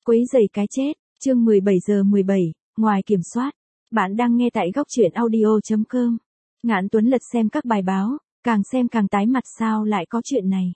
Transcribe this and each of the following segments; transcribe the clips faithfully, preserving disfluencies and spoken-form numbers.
Quấy rầy cái chết, chương mười bảy giờ mười bảy, ngoài kiểm soát. Bạn đang nghe tại góc truyện audio chấm com. Ngạn Tuấn lật xem các bài báo, càng xem càng tái mặt, sao lại có chuyện này.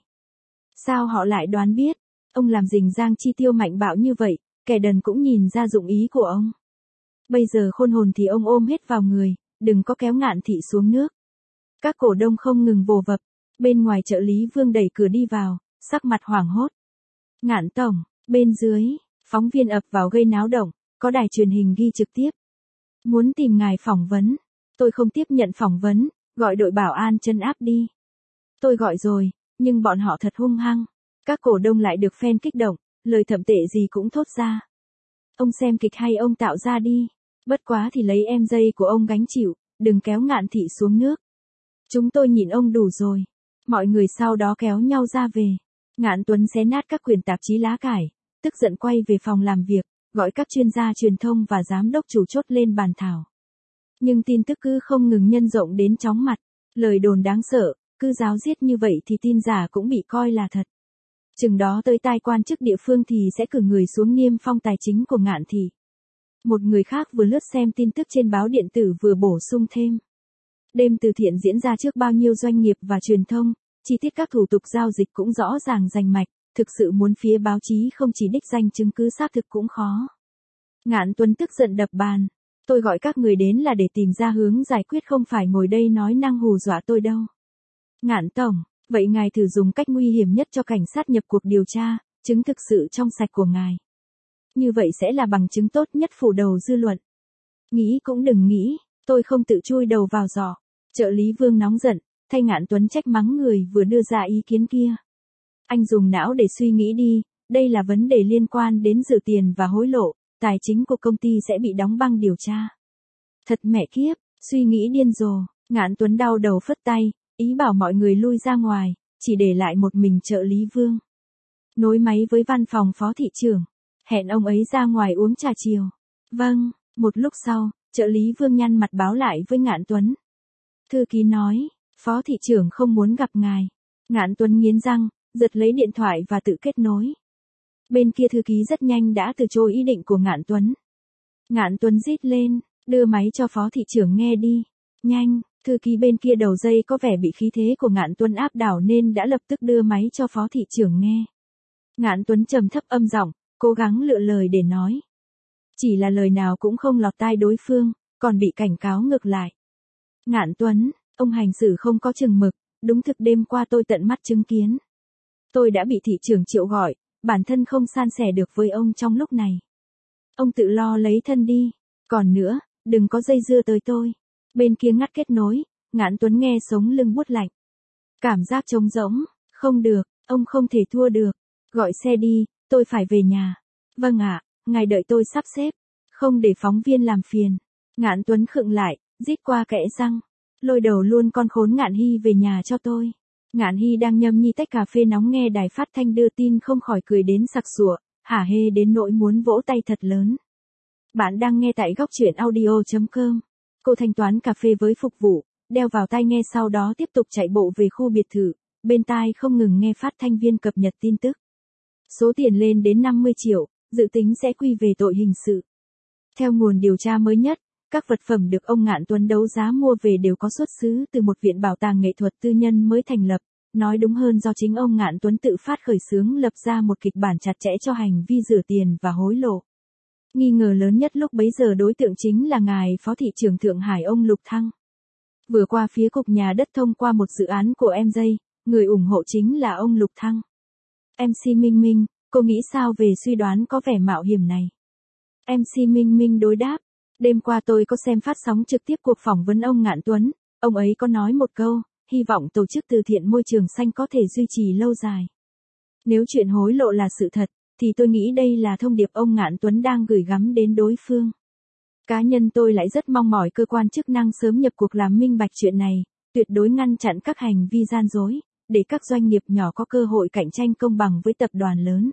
Sao họ lại đoán biết, ông làm rình rang chi tiêu mạnh bạo như vậy, kẻ đần cũng nhìn ra dụng ý của ông. Bây giờ khôn hồn thì ông ôm hết vào người, đừng có kéo Ngạn thị xuống nước. Các cổ đông không ngừng vồ vập, bên ngoài trợ lý Vương đẩy cửa đi vào, sắc mặt hoảng hốt. Ngạn tổng, bên dưới, phóng viên ập vào gây náo động, có đài truyền hình ghi trực tiếp. Muốn tìm ngài phỏng vấn, tôi không tiếp nhận phỏng vấn, gọi đội bảo an trấn áp đi. Tôi gọi rồi, nhưng bọn họ thật hung hăng. Các cổ đông lại được fan kích động, lời thậm tệ gì cũng thốt ra. Ông xem kịch hay ông tạo ra đi, bất quá thì lấy em dây của ông gánh chịu, đừng kéo Ngạn thị xuống nước. Chúng tôi nhìn ông đủ rồi. Mọi người sau đó kéo nhau ra về. Ngạn Tuấn xé nát các quyển tạp chí lá cải, tức giận quay về phòng làm việc, gọi các chuyên gia truyền thông và giám đốc chủ chốt lên bàn thảo. Nhưng tin tức cứ không ngừng nhân rộng đến chóng mặt, lời đồn đáng sợ, cứ ráo riết như vậy thì tin giả cũng bị coi là thật. Chừng đó tới tai quan chức địa phương thì sẽ cử người xuống niêm phong tài chính của Ngạn thị. Một người khác vừa lướt xem tin tức trên báo điện tử vừa bổ sung thêm. Đêm từ thiện diễn ra trước bao nhiêu doanh nghiệp và truyền thông, chi tiết các thủ tục giao dịch cũng rõ ràng rành mạch, thực sự muốn phía báo chí không chỉ đích danh chứng cứ xác thực cũng khó. Ngạn Tuấn tức giận đập bàn. Tôi gọi các người đến là để tìm ra hướng giải quyết, không phải ngồi đây nói năng hù dọa tôi đâu. Ngạn tổng, vậy ngài thử dùng cách nguy hiểm nhất cho cảnh sát nhập cuộc điều tra, chứng thực sự trong sạch của ngài. Như vậy sẽ là bằng chứng tốt nhất phủ đầu dư luận. Nghĩ cũng đừng nghĩ, tôi không tự chui đầu vào giỏ. Trợ lý Vương nóng giận, thay Ngạn Tuấn trách mắng người vừa đưa ra ý kiến kia. Anh dùng não để suy nghĩ đi, đây là vấn đề liên quan đến rửa tiền và hối lộ, tài chính của công ty sẽ bị đóng băng điều tra. Thật mẹ kiếp, suy nghĩ điên rồ. Ngạn Tuấn đau đầu phất tay, ý bảo mọi người lui ra ngoài, chỉ để lại một mình trợ lý Vương. Nối máy với văn phòng phó thị trưởng, hẹn ông ấy ra ngoài uống trà chiều. Vâng, một lúc sau, trợ lý Vương nhăn mặt báo lại với Ngạn Tuấn. Thư ký nói, phó thị trưởng không muốn gặp ngài. Ngạn Tuấn nghiến răng, giật lấy điện thoại và tự kết nối. Bên kia thư ký rất nhanh đã từ chối ý định của Ngạn Tuấn. Ngạn Tuấn rít lên, đưa máy cho phó thị trưởng nghe đi. Nhanh, thư ký bên kia đầu dây có vẻ bị khí thế của Ngạn Tuấn áp đảo nên đã lập tức đưa máy cho phó thị trưởng nghe. Ngạn Tuấn trầm thấp âm giọng, cố gắng lựa lời để nói. Chỉ là lời nào cũng không lọt tai đối phương, còn bị cảnh cáo ngược lại. Ngạn Tuấn, ông hành xử không có chừng mực, đúng thực đêm qua tôi tận mắt chứng kiến. Tôi đã bị thị trưởng triệu gọi, bản thân không san sẻ được với ông trong lúc này. Ông tự lo lấy thân đi, còn nữa, đừng có dây dưa tới tôi. Bên kia ngắt kết nối, Ngạn Tuấn nghe sống lưng buốt lạnh. Cảm giác trống rỗng, không được, ông không thể thua được. Gọi xe đi, tôi phải về nhà. Vâng ạ, ngài đợi tôi sắp xếp, không để phóng viên làm phiền. Ngạn Tuấn khựng lại, rít qua kẽ răng. Lôi đầu luôn con khốn Ngạn Hy về nhà cho tôi. Ngạn Hy đang nhâm nhi tách cà phê nóng nghe đài phát thanh đưa tin không khỏi cười đến sặc sụa, hả hê đến nỗi muốn vỗ tay thật lớn. Bạn đang nghe tại góc truyện audio chấm com. Cô thanh toán cà phê với phục vụ, đeo vào tai nghe sau đó tiếp tục chạy bộ về khu biệt thự, bên tai không ngừng nghe phát thanh viên cập nhật tin tức. Số tiền lên đến năm mươi triệu, dự tính sẽ quy về tội hình sự. Theo nguồn điều tra mới nhất, các vật phẩm được ông Ngạn Tuấn đấu giá mua về đều có xuất xứ từ một viện bảo tàng nghệ thuật tư nhân mới thành lập, nói đúng hơn do chính ông Ngạn Tuấn tự phát khởi xướng lập ra một kịch bản chặt chẽ cho hành vi rửa tiền và hối lộ. Nghi ngờ lớn nhất lúc bấy giờ đối tượng chính là ngài phó thị trưởng Thượng Hải ông Lục Thăng. Vừa qua phía cục nhà đất thông qua một dự án của em dây, người ủng hộ chính là ông Lục Thăng. em xê Minh Minh, cô nghĩ sao về suy đoán có vẻ mạo hiểm này? em xê Minh Minh đối đáp. Đêm qua tôi có xem phát sóng trực tiếp cuộc phỏng vấn ông Ngạn Tuấn, ông ấy có nói một câu, hy vọng tổ chức từ thiện môi trường xanh có thể duy trì lâu dài. Nếu chuyện hối lộ là sự thật, thì tôi nghĩ đây là thông điệp ông Ngạn Tuấn đang gửi gắm đến đối phương. Cá nhân tôi lại rất mong mỏi cơ quan chức năng sớm nhập cuộc làm minh bạch chuyện này, tuyệt đối ngăn chặn các hành vi gian dối, để các doanh nghiệp nhỏ có cơ hội cạnh tranh công bằng với tập đoàn lớn.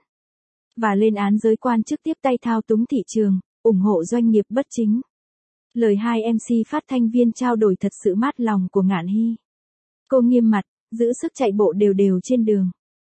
Và lên án giới quan chức tiếp tay thao túng thị trường, ủng hộ doanh nghiệp bất chính. Lời hai em xê phát thanh viên trao đổi thật sự mát lòng của Ngạn Hy. Cô nghiêm mặt, giữ sức chạy bộ đều đều trên đường.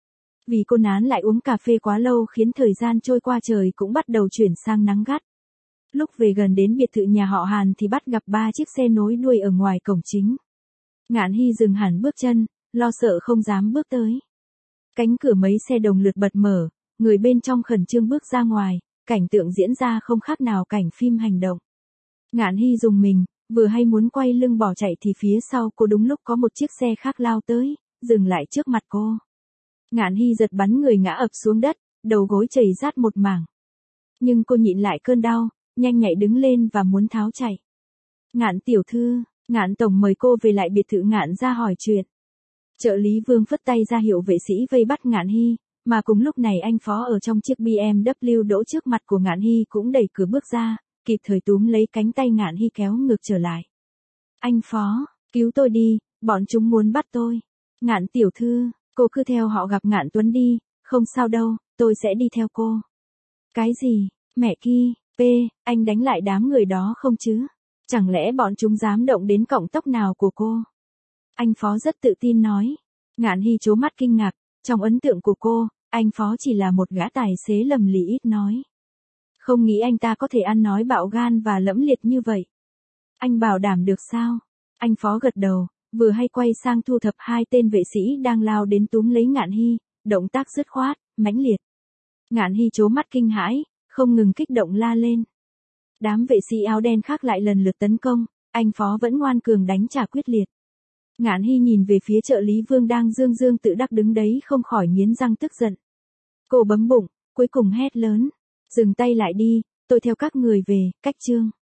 Vì cô Nán lại uống cà phê quá lâu khiến thời gian trôi qua trời cũng bắt đầu chuyển sang nắng gắt. Lúc về gần đến biệt thự nhà họ Hàn thì bắt gặp ba chiếc xe nối đuôi ở ngoài cổng chính. Ngạn Hy dừng hẳn bước chân, lo sợ không dám bước tới. Cánh cửa mấy xe đồng lượt bật mở, người bên trong khẩn trương bước ra ngoài, cảnh tượng diễn ra không khác nào cảnh phim hành động. Ngạn Hy rùng mình, vừa hay muốn quay lưng bỏ chạy thì phía sau cô đúng lúc có một chiếc xe khác lao tới, dừng lại trước mặt cô. Ngạn Hy giật bắn người ngã ập xuống đất, đầu gối chảy rát một mảng. Nhưng cô nhịn lại cơn đau, nhanh nhạy đứng lên và muốn tháo chạy. Ngạn tiểu thư, Ngạn tổng mời cô về lại biệt thự Ngạn ra hỏi chuyện. Trợ lý Vương phất tay ra hiệu vệ sĩ vây bắt Ngạn Hy, mà cùng lúc này anh Phó ở trong chiếc bê em vê đỗ trước mặt của Ngạn Hy cũng đẩy cửa bước ra, kịp thời túm lấy cánh tay Ngạn Hy kéo ngược trở lại. Anh Phó, cứu tôi đi, bọn chúng muốn bắt tôi. Ngạn tiểu thư, cô cứ theo họ gặp Ngạn Tuấn đi, không sao đâu, tôi sẽ đi theo cô. Cái gì, mẹ ki, P, anh đánh lại đám người đó không chứ? Chẳng lẽ bọn chúng dám động đến cọng tóc nào của cô? Anh Phó rất tự tin nói. Ngạn Hy trố mắt kinh ngạc, trong ấn tượng của cô, anh Phó chỉ là một gã tài xế lầm lì ít nói. Không nghĩ anh ta có thể ăn nói bạo gan và lẫm liệt như vậy. Anh bảo đảm được sao? Anh Phó gật đầu, vừa hay quay sang thu thập hai tên vệ sĩ đang lao đến túm lấy Ngạn Hy, động tác dứt khoát, mãnh liệt. Ngạn Hy trố mắt kinh hãi, không ngừng kích động la lên. Đám vệ sĩ áo đen khác lại lần lượt tấn công, anh Phó vẫn ngoan cường đánh trả quyết liệt. Ngạn Hy nhìn về phía trợ lý Vương đang dương dương tự đắc đứng đấy không khỏi nghiến răng tức giận. Cô bấm bụng, cuối cùng hét lớn. Dừng tay lại đi, tôi theo các người về, cách chương.